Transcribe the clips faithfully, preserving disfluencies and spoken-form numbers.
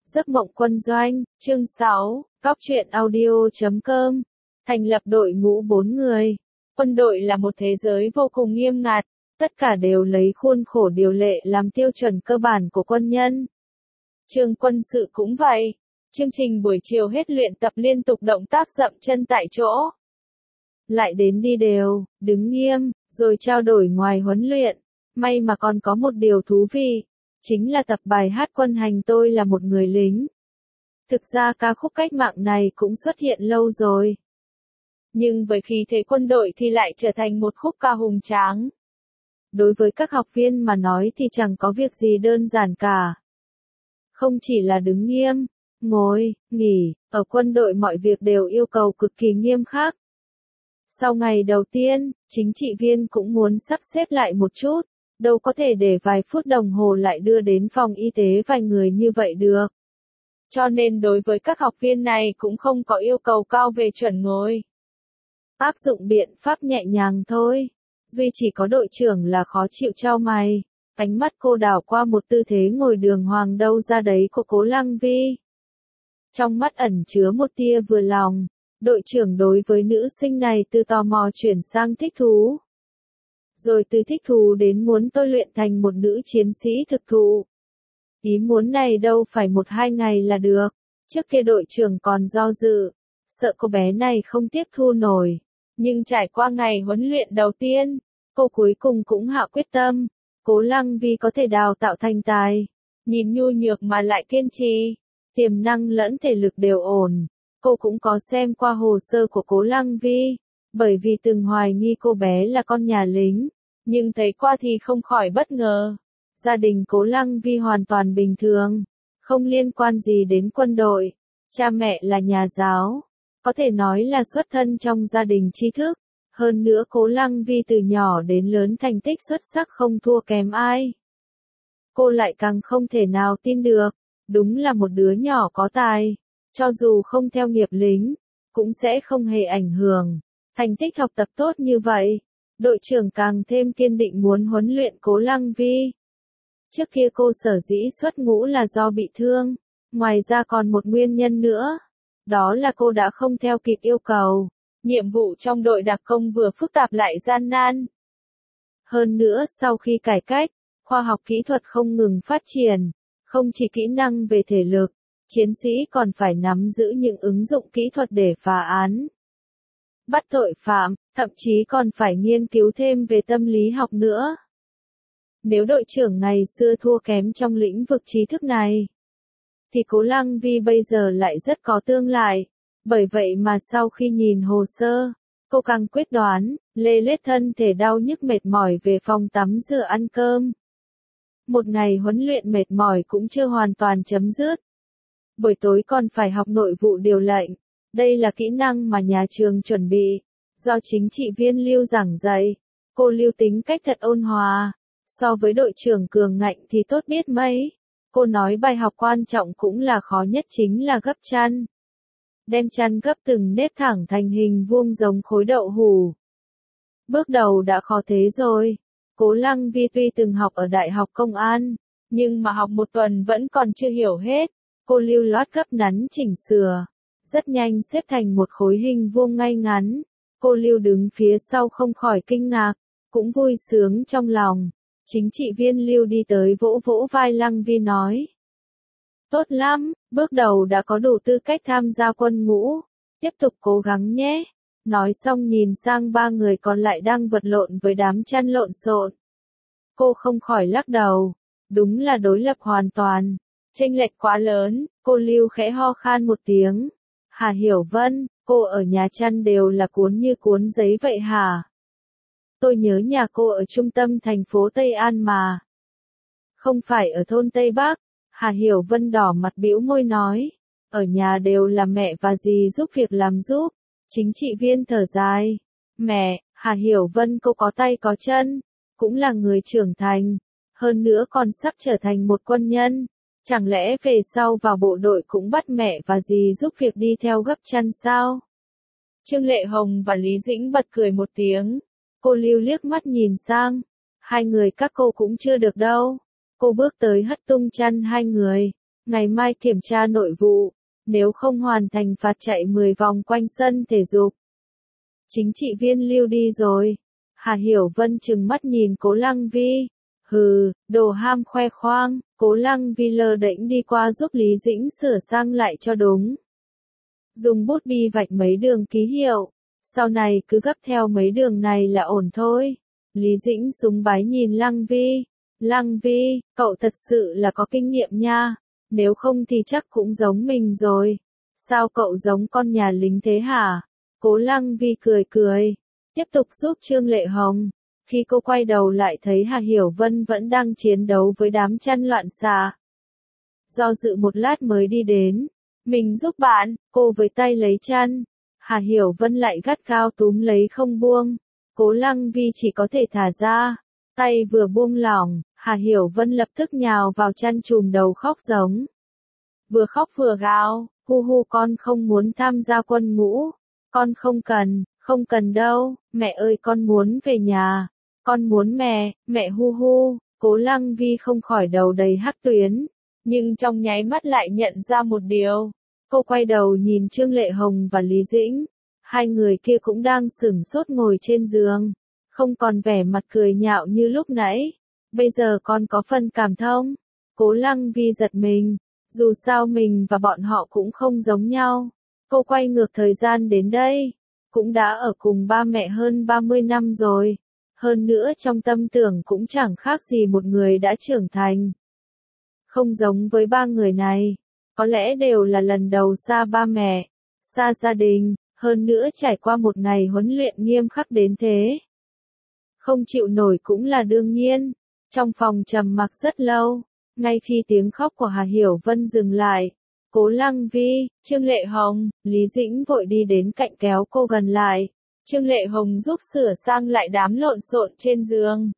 Giấc mộng quân doanh, chương sáu, Cóc truyện audio chấm com. Thành lập đội ngũ bốn người. Quân đội là một thế giới vô cùng nghiêm ngặt, tất cả đều lấy khuôn khổ điều lệ làm tiêu chuẩn cơ bản của quân nhân. Trường quân sự cũng vậy. Chương trình buổi chiều hết luyện tập liên tục động tác dậm chân tại chỗ. Lại đến đi đều, đứng nghiêm, rồi trao đổi ngoài huấn luyện. May mà còn có một điều thú vị, chính là tập bài hát Quân hành tôi là một người lính. Thực ra ca khúc cách mạng này cũng xuất hiện lâu rồi. Nhưng với khí thế quân đội thì lại trở thành một khúc ca hùng tráng. Đối với các học viên mà nói thì chẳng có việc gì đơn giản cả. Không chỉ là đứng nghiêm, ngồi, nghỉ, ở quân đội mọi việc đều yêu cầu cực kỳ nghiêm khắc. Sau ngày đầu tiên, chính trị viên cũng muốn sắp xếp lại một chút, đâu có thể để vài phút đồng hồ lại đưa đến phòng y tế vài người như vậy được. Cho nên đối với các học viên này cũng không có yêu cầu cao về chuẩn ngồi. Áp dụng biện pháp nhẹ nhàng thôi. Duy chỉ có đội trưởng là khó chịu chau mày. Ánh mắt cô đảo qua một tư thế ngồi đường hoàng đâu ra đấy của Cố Lăng Vi. Trong mắt ẩn chứa một tia vừa lòng. Đội trưởng đối với nữ sinh này từ tò mò chuyển sang thích thú. Rồi từ thích thú đến muốn tôi luyện thành một nữ chiến sĩ thực thụ. Ý muốn này đâu phải một hai ngày là được. Trước kia đội trưởng còn do dự, sợ cô bé này không tiếp thu nổi. Nhưng trải qua ngày huấn luyện đầu tiên, cô cuối cùng cũng hạ quyết tâm. Cố Lăng Vi có thể đào tạo thành tài. Nhìn nhu nhược mà lại kiên trì. Tiềm năng lẫn thể lực đều ổn. Cô cũng có xem qua hồ sơ của Cố Lăng Vi. Bởi vì từng hoài nghi cô bé là con nhà lính. Nhưng thấy qua thì không khỏi bất ngờ. Gia đình Cố Lăng Vi hoàn toàn bình thường. Không liên quan gì đến quân đội. Cha mẹ là nhà giáo. Có thể nói là xuất thân trong gia đình tri thức. Hơn nữa Cố Lăng Vi từ nhỏ đến lớn thành tích xuất sắc không thua kém ai. Cô lại càng không thể nào tin được. Đúng là một đứa nhỏ có tài. Cho dù không theo nghiệp lính, cũng sẽ không hề ảnh hưởng. Thành tích học tập tốt như vậy. Đội trưởng càng thêm kiên định muốn huấn luyện Cố Lăng Vi. Trước kia cô sở dĩ xuất ngũ là do bị thương. Ngoài ra còn một nguyên nhân nữa. Đó là cô đã không theo kịp yêu cầu. Nhiệm vụ trong đội đặc công vừa phức tạp lại gian nan. Hơn nữa sau khi cải cách, khoa học kỹ thuật không ngừng phát triển. Không chỉ kỹ năng về thể lực, chiến sĩ còn phải nắm giữ những ứng dụng kỹ thuật để phá án. Bắt tội phạm, thậm chí còn phải nghiên cứu thêm về tâm lý học nữa. Nếu đội trưởng ngày xưa thua kém trong lĩnh vực trí thức này, thì Cố Lăng Vi bây giờ lại rất có tương lai. Bởi vậy mà sau khi nhìn hồ sơ, cô càng quyết đoán, lê lết thân thể đau nhức mệt mỏi về phòng tắm rửa ăn cơm. Một ngày huấn luyện mệt mỏi cũng chưa hoàn toàn chấm dứt. Buổi tối còn phải học nội vụ điều lệnh. Đây là kỹ năng mà nhà trường chuẩn bị, do chính trị viên Lưu giảng dạy. Cô Lưu tính cách thật ôn hòa, so với đội trưởng cường ngạnh thì tốt biết mấy. Cô nói bài học quan trọng cũng là khó nhất chính là gấp chăn. Đem chăn gấp từng nếp thẳng thành hình vuông giống khối đậu hủ. Bước đầu đã khó thế rồi. Cố Lăng Vi tuy từng học ở Đại học Công an, nhưng mà học một tuần vẫn còn chưa hiểu hết. Cô Lưu lót gấp nắn chỉnh sửa. Rất nhanh xếp thành một khối hình vuông ngay ngắn. Cô Lưu đứng phía sau không khỏi kinh ngạc, cũng vui sướng trong lòng. Chính trị viên Lưu đi tới vỗ vỗ vai Lăng Vi nói. Tốt lắm, bước đầu đã có đủ tư cách tham gia quân ngũ. Tiếp tục cố gắng nhé. Nói xong nhìn sang ba người còn lại đang vật lộn với đám chăn lộn xộn. Cô không khỏi lắc đầu. Đúng là đối lập hoàn toàn. Chênh lệch quá lớn, cô Lưu khẽ ho khan một tiếng. Hà Hiểu Vân, cô ở nhà chăn đều là cuốn như cuốn giấy vậy hả? Tôi nhớ nhà cô ở trung tâm thành phố Tây An mà. Không phải ở thôn Tây Bắc. Hà Hiểu Vân đỏ mặt bĩu môi nói. Ở nhà đều là mẹ và dì giúp việc làm giúp. Chính trị viên thở dài. Mẹ, Hà Hiểu Vân cô có tay có chân. Cũng là người trưởng thành. Hơn nữa còn sắp trở thành một quân nhân. Chẳng lẽ về sau vào bộ đội cũng bắt mẹ và dì giúp việc đi theo gấp chăn sao? Trương Lệ Hồng và Lý Dĩnh bật cười một tiếng. Cô Lưu liếc mắt nhìn sang. Hai người các cô cũng chưa được đâu. Cô bước tới hất tung chăn hai người. ngày mai kiểm tra nội vụ, nếu không hoàn thành phạt chạy mười vòng quanh sân thể dục. Chính trị viên lưu đi rồi. Hà Hiểu Vân trừng mắt nhìn Cố Lăng Vi. Hừ, đồ ham khoe khoang. Cố Lăng Vi lơ đễnh đi qua giúp Lý Dĩnh sửa sang lại cho đúng. Dùng bút bi vạch mấy đường ký hiệu. Sau này cứ gấp theo mấy đường này là ổn thôi. Lý Dĩnh súng bái nhìn Lăng Vi. Lăng Vi, cậu thật sự là có kinh nghiệm nha. Nếu không thì chắc cũng giống mình rồi. Sao cậu giống con nhà lính thế hả? Cố Lăng Vi cười cười. Tiếp tục giúp Trương Lệ Hồng. Khi cô quay đầu lại thấy Hà Hiểu Vân vẫn đang chiến đấu với đám chăn loạn xạ. Do dự một lát mới đi đến. Mình giúp bạn, cô với tay lấy chăn. Hà Hiểu Vân lại gắt gao túm lấy không buông. Cố Lăng Vi chỉ có thể thả ra. Tay vừa buông lỏng, Hà Hiểu Vân lập tức nhào vào chăn chùm đầu khóc giống. Vừa khóc vừa gào, hu hu con không muốn tham gia quân ngũ. Con không cần, không cần đâu, mẹ ơi con muốn về nhà. Con muốn mẹ, mẹ hu hu. Cố Lăng Vi không khỏi đầu đầy hắc tuyến. Nhưng trong nháy mắt lại nhận ra một điều. Cô quay đầu nhìn Trương Lệ Hồng và Lý Dĩnh. Hai người kia cũng đang sửng sốt ngồi trên giường. Không còn vẻ mặt cười nhạo như lúc nãy. Bây giờ con có phần cảm thông. Cố Lăng Vi giật mình. Dù sao mình và bọn họ cũng không giống nhau. Cô quay ngược thời gian đến đây. Cũng đã ở cùng ba mẹ hơn ba mươi năm rồi. Hơn nữa trong tâm tưởng cũng chẳng khác gì một người đã trưởng thành. Không giống với ba người này. Có lẽ đều là lần đầu xa ba mẹ, xa gia đình, hơn nữa trải qua một ngày huấn luyện nghiêm khắc đến thế. Không chịu nổi cũng là đương nhiên. Trong phòng trầm mặc rất lâu, ngay khi tiếng khóc của Hà Hiểu Vân dừng lại, Cố Lăng Vi, Trương Lệ Hồng, Lý Dĩnh vội đi đến cạnh kéo cô gần lại. Trương Lệ Hồng giúp sửa sang lại đám lộn xộn trên giường.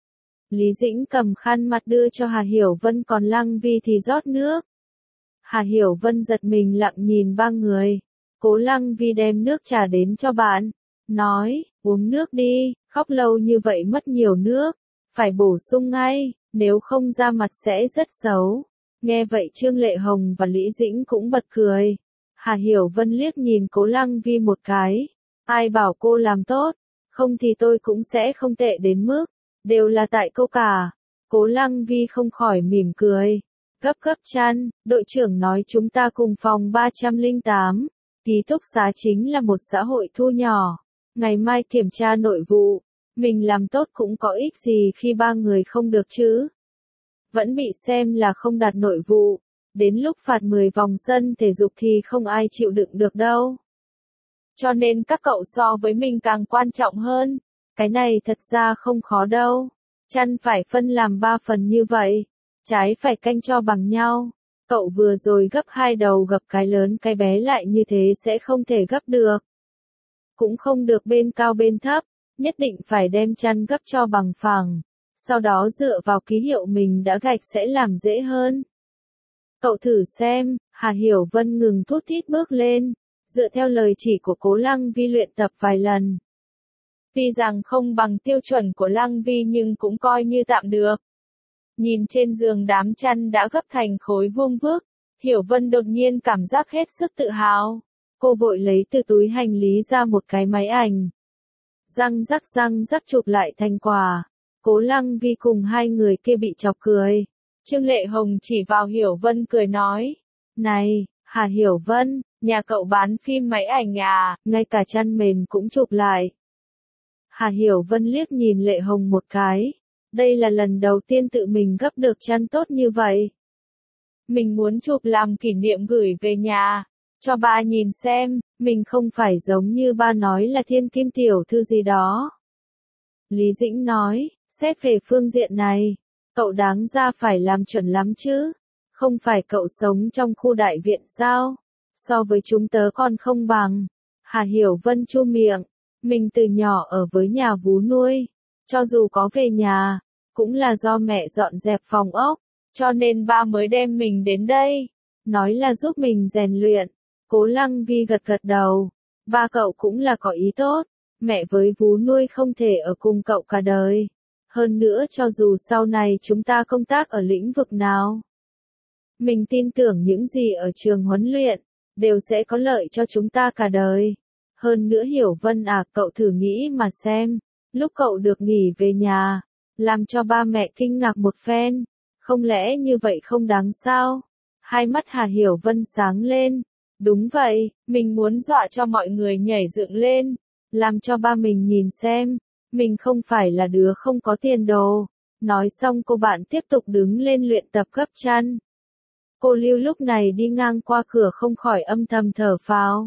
Lý Dĩnh cầm khăn mặt đưa cho Hà Hiểu Vân, còn Lăng Vi thì rót nước. Hà Hiểu Vân giật mình lặng nhìn ba người. Cố Lăng Vi đem nước trà đến cho bạn. Nói, uống nước đi, khóc lâu như vậy mất nhiều nước. Phải bổ sung ngay, nếu không da mặt sẽ rất xấu. Nghe vậy Trương Lệ Hồng và Lý Dĩnh cũng bật cười. Hà Hiểu Vân liếc nhìn Cố Lăng Vi một cái. Ai bảo cô làm tốt, không thì tôi cũng sẽ không tệ đến mức. Đều là tại cô cả. Cố Lăng Vi không khỏi mỉm cười. Gấp gấp chăn, đội trưởng nói chúng ta cùng phòng ba trăm lẻ tám. Ký túc xá chính là một xã hội thu nhỏ. Ngày mai kiểm tra nội vụ. Mình làm tốt cũng có ích gì khi ba người không được chứ. Vẫn bị xem là không đạt nội vụ. Đến lúc phạt mười vòng sân thể dục thì không ai chịu đựng được đâu. Cho nên các cậu so với mình càng quan trọng hơn. Cái này thật ra không khó đâu. Chăn phải phân làm ba phần như vậy. Trái phải canh cho bằng nhau. Cậu vừa rồi gấp hai đầu gập cái lớn cái bé lại như thế sẽ không thể gấp được. Cũng không được bên cao bên thấp. Nhất định phải đem chăn gấp cho bằng phẳng. Sau đó dựa vào ký hiệu mình đã gạch sẽ làm dễ hơn. Cậu thử xem. Hà Hiểu Vân ngừng thút thít bước lên. Dựa theo lời chỉ của Cố Lăng Vi luyện tập vài lần. Tuy rằng không bằng tiêu chuẩn của Lăng Vi nhưng cũng coi như tạm được. Nhìn trên giường đám chăn đã gấp thành khối vuông vức, Hiểu Vân đột nhiên cảm giác hết sức tự hào. Cô vội lấy từ túi hành lý ra một cái máy ảnh. Răng rắc răng rắc chụp lại thành quả. Cố Lăng Vi cùng hai người kia bị chọc cười. Trương Lệ Hồng chỉ vào Hiểu Vân cười nói. Này, Hà Hiểu Vân, nhà cậu bán phim máy ảnh à, ngay cả chăn mền cũng chụp lại. Hà Hiểu Vân liếc nhìn Lệ Hồng một cái. Đây là lần đầu tiên tự mình gấp được chăn tốt như vậy. Mình muốn chụp làm kỷ niệm gửi về nhà. Cho ba nhìn xem, mình không phải giống như ba nói là thiên kim tiểu thư gì đó. Lý Dĩnh nói, xét về phương diện này, cậu đáng ra phải làm chuẩn lắm chứ. Không phải cậu sống trong khu đại viện sao? So với chúng tớ còn không bằng. Hà Hiểu Vân chu miệng. Mình từ nhỏ ở với nhà vú nuôi. Cho dù có về nhà, cũng là do mẹ dọn dẹp phòng ốc. Cho nên ba mới đem mình đến đây. Nói là giúp mình rèn luyện. Cố Lăng Vi gật gật đầu. Ba cậu cũng là có ý tốt. Mẹ với vú nuôi không thể ở cùng cậu cả đời. Hơn nữa cho dù sau này chúng ta công tác ở lĩnh vực nào. Mình tin tưởng những gì ở trường huấn luyện, đều sẽ có lợi cho chúng ta cả đời. Hơn nữa Hiểu Vân à, cậu thử nghĩ mà xem, lúc cậu được nghỉ về nhà, làm cho ba mẹ kinh ngạc một phen, không lẽ như vậy không đáng sao? Hai mắt Hà Hiểu Vân sáng lên, đúng vậy, mình muốn dọa cho mọi người nhảy dựng lên, làm cho ba mình nhìn xem, mình không phải là đứa không có tiền đồ. Nói xong cô bạn tiếp tục đứng lên luyện tập gấp chăn. Cô Lưu lúc này đi ngang qua cửa không khỏi âm thầm thở phào.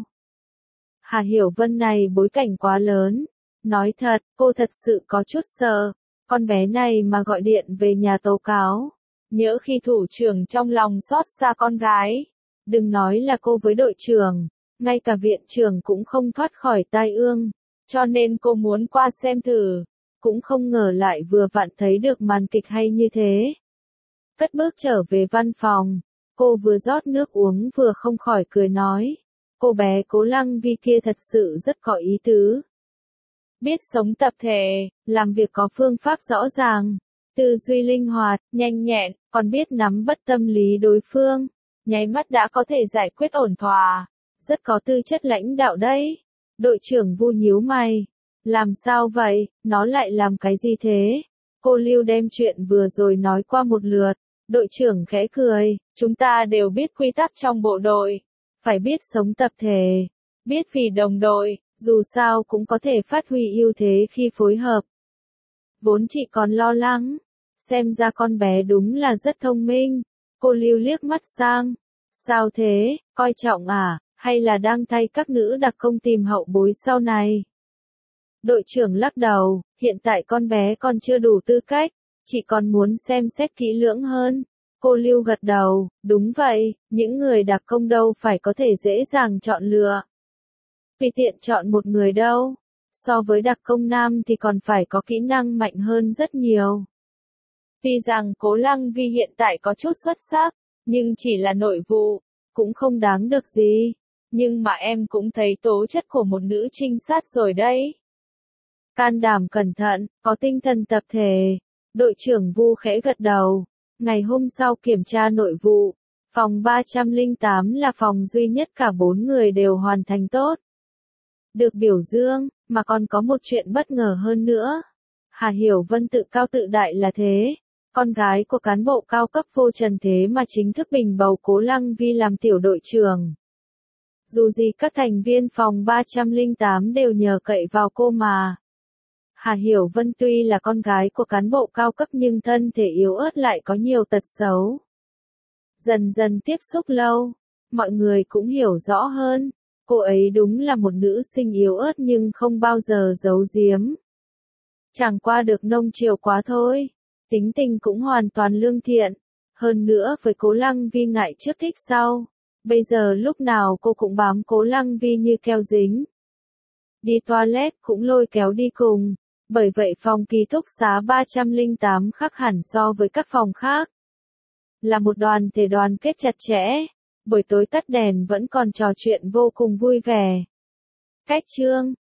Hà Hiểu Vân này bối cảnh quá lớn. Nói thật, cô thật sự có chút sợ. Con bé này mà gọi điện về nhà tố cáo. Nhỡ khi thủ trưởng trong lòng xót xa con gái. Đừng nói là cô với đội trưởng. Ngay cả viện trưởng cũng không thoát khỏi tai ương. Cho nên cô muốn qua xem thử. Cũng không ngờ lại vừa vặn thấy được màn kịch hay như thế. Cất bước trở về văn phòng. Cô vừa rót nước uống vừa không khỏi cười nói. Cô bé Cố Lăng Vi kia thật sự rất có ý tứ. Biết sống tập thể, làm việc có phương pháp rõ ràng, tư duy linh hoạt, nhanh nhẹn, còn biết nắm bắt tâm lý đối phương, nháy mắt đã có thể giải quyết ổn thỏa, rất có tư chất lãnh đạo đấy. Đội trưởng Vu nhíu mày, làm sao vậy, nó lại làm cái gì thế? Cô Lưu đem chuyện vừa rồi nói qua một lượt, đội trưởng khẽ cười, chúng ta đều biết quy tắc trong bộ đội, phải biết sống tập thể, biết vì đồng đội, dù sao cũng có thể phát huy ưu thế khi phối hợp. Vốn chị còn lo lắng, xem ra con bé đúng là rất thông minh. Cô Lưu liếc mắt sang, sao thế, coi trọng à, hay là đang thay các nữ đặc công tìm hậu bối sau này? Đội trưởng lắc đầu, hiện tại con bé còn chưa đủ tư cách, chị còn muốn xem xét kỹ lưỡng hơn. Cô Lưu gật đầu, đúng vậy, những người đặc công đâu phải có thể dễ dàng chọn lựa. Tùy tiện chọn một người đâu, so với đặc công nam thì còn phải có kỹ năng mạnh hơn rất nhiều. Tuy rằng Cố Lăng Vi hiện tại có chút xuất sắc, nhưng chỉ là nội vụ, cũng không đáng được gì. Nhưng mà em cũng thấy tố chất của một nữ trinh sát rồi đấy. Can đảm cẩn thận, có tinh thần tập thể. Đội trưởng Vu khẽ gật đầu. Ngày hôm sau kiểm tra nội vụ, phòng ba trăm lẻ tám là phòng duy nhất cả bốn người đều hoàn thành tốt. Được biểu dương, mà còn có một chuyện bất ngờ hơn nữa. Hà Hiểu Vân tự cao tự đại là thế. Con gái của cán bộ cao cấp vô trần thế mà chính thức bình bầu Cố Lăng Vi làm tiểu đội trưởng. Dù gì các thành viên phòng ba trăm lẻ tám đều nhờ cậy vào cô mà. Hà Hiểu Vân tuy là con gái của cán bộ cao cấp nhưng thân thể yếu ớt lại có nhiều tật xấu. Dần dần tiếp xúc lâu, mọi người cũng hiểu rõ hơn, cô ấy đúng là một nữ sinh yếu ớt nhưng không bao giờ giấu giếm. Chẳng qua được nông chiều quá thôi, tính tình cũng hoàn toàn lương thiện, hơn nữa với Cố Lăng Vi ngại trước thích sau, bây giờ lúc nào cô cũng bám Cố Lăng Vi như keo dính. Đi toilet cũng lôi kéo đi cùng. Bởi vậy phòng ký túc xá ba trăm lẻ tám khác hẳn so với các phòng khác. Là một đoàn thể đoàn kết chặt chẽ, buổi tối tắt đèn vẫn còn trò chuyện vô cùng vui vẻ. Cách chương